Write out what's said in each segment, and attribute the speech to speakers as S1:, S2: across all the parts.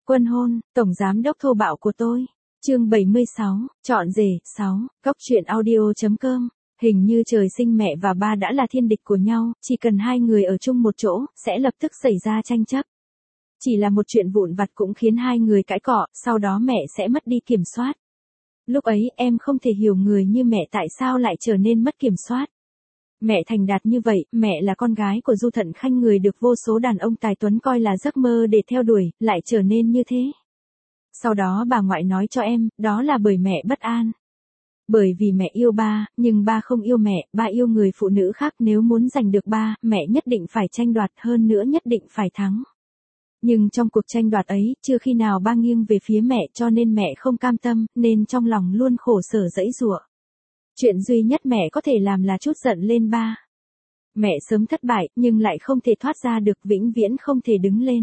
S1: Quân hôn, tổng giám đốc thô bạo của tôi. Chương 76, chọn rể, 6, Cóc truyện audio.com. Hình như trời sinh mẹ và ba đã là thiên địch của nhau, chỉ cần hai người ở chung một chỗ, sẽ lập tức xảy ra tranh chấp. Chỉ là một chuyện vụn vặt cũng khiến hai người cãi cọ, sau đó mẹ sẽ mất đi kiểm soát. Lúc ấy em không thể hiểu người như mẹ tại sao lại trở nên mất kiểm soát. Mẹ thành đạt như vậy, mẹ là con gái của Du Thận Khanh, người được vô số đàn ông tài tuấn coi là giấc mơ để theo đuổi, lại trở nên như thế. Sau đó bà ngoại nói cho em, đó là bởi mẹ bất an. Bởi vì mẹ yêu ba, nhưng ba không yêu mẹ, ba yêu người phụ nữ khác, nếu muốn giành được ba, mẹ nhất định phải tranh đoạt, hơn nữa nhất định phải thắng. Nhưng trong cuộc tranh đoạt ấy, chưa khi nào ba nghiêng về phía mẹ, cho nên mẹ không cam tâm, nên trong lòng luôn khổ sở giãy giụa. Chuyện duy nhất mẹ có thể làm là trút giận lên ba. Mẹ sớm thất bại, nhưng lại không thể thoát ra được, vĩnh viễn không thể đứng lên.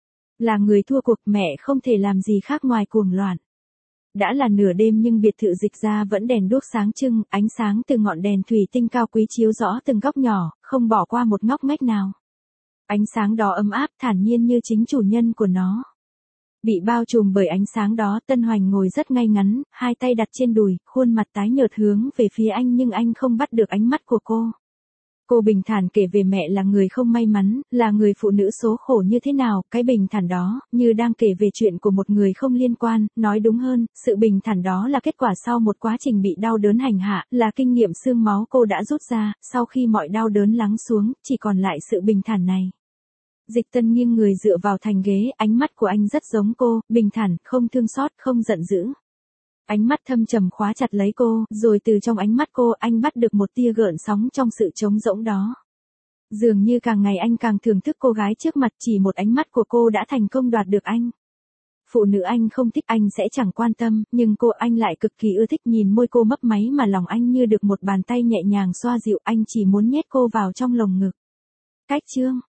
S1: Là người thua cuộc, mẹ không thể làm gì khác ngoài cuồng loạn. Đã là nửa đêm nhưng biệt thự Dịch Gia vẫn đèn đuốc sáng trưng, ánh sáng từ ngọn đèn thủy tinh cao quý chiếu rõ từng góc nhỏ, không bỏ qua một ngóc ngách nào. Ánh sáng đó ấm áp, thản nhiên như chính chủ nhân của nó. Bị bao trùm bởi ánh sáng đó, Tân Hoành ngồi rất ngay ngắn, hai tay đặt trên đùi, khuôn mặt tái nhợt hướng về phía anh, nhưng anh không bắt được ánh mắt của cô. Cô bình thản kể về mẹ là người không may mắn, là người phụ nữ số khổ như thế nào, cái bình thản đó, như đang kể về chuyện của một người không liên quan, nói đúng hơn, sự bình thản đó là kết quả sau một quá trình bị đau đớn hành hạ, là kinh nghiệm xương máu cô đã rút ra, sau khi mọi đau đớn lắng xuống, chỉ còn lại sự bình thản này. Dịch Tân nghiêng người dựa vào thành ghế, ánh mắt của anh rất giống cô, bình thản, không thương xót, không giận dữ. Ánh mắt thâm trầm khóa chặt lấy cô, rồi từ trong ánh mắt cô, anh bắt được một tia gợn sóng trong sự trống rỗng đó. Dường như càng ngày anh càng thưởng thức cô gái trước mặt, chỉ một ánh mắt của cô đã thành công đoạt được anh. Phụ nữ anh không thích anh sẽ chẳng quan tâm, nhưng cô anh lại cực kỳ ưa thích, nhìn môi cô mấp máy mà lòng anh như được một bàn tay nhẹ nhàng xoa dịu, anh chỉ muốn nhét cô vào trong lồng ngực. Cách chương